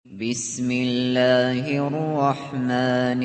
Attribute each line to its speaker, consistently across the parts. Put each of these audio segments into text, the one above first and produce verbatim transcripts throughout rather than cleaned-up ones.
Speaker 1: بسم الله الرحمن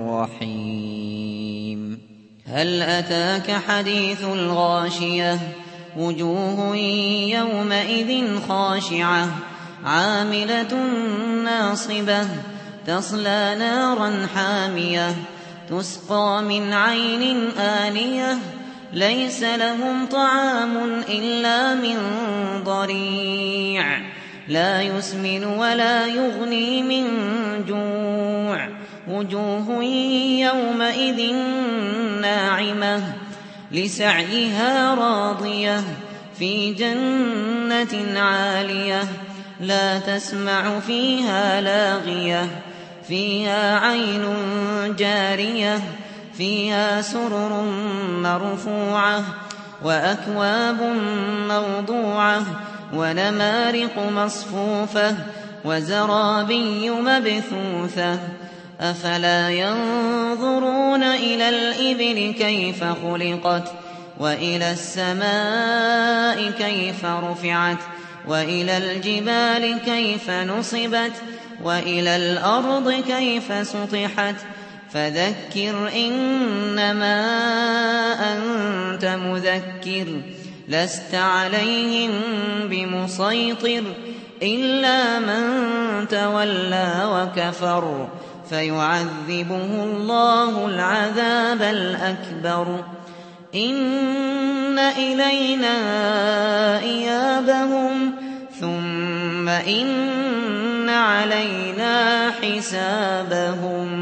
Speaker 1: الرحيم هل أتاك حديث الغاشية وجوه يومئذ خاشعة عاملة ناصبة تصلى نارا حامية تسقى من عين آنية ليس لهم طعام إلا من ضريع لا يسمن ولا يغني من جوع وجوه يومئذ ناعمة لسعيها راضية في جنة عالية لا تسمع فيها لاغية فيها عين جارية فيها سرر مرفوعة وأكواب موضوعة ونمارق مصفوفة وزرابي مبثوثة أفلا ينظرون إلى الإبل كيف خلقت وإلى السماء كيف رفعت وإلى الجبال كيف نصبت وإلى الأرض كيف سطحت فذكر إنما أنت مذكر لست عليهم بمسيطر إلا من تولى وكفر فيعذبه الله العذاب الأكبر إن إلينا إيابهم ثم إن علينا حسابهم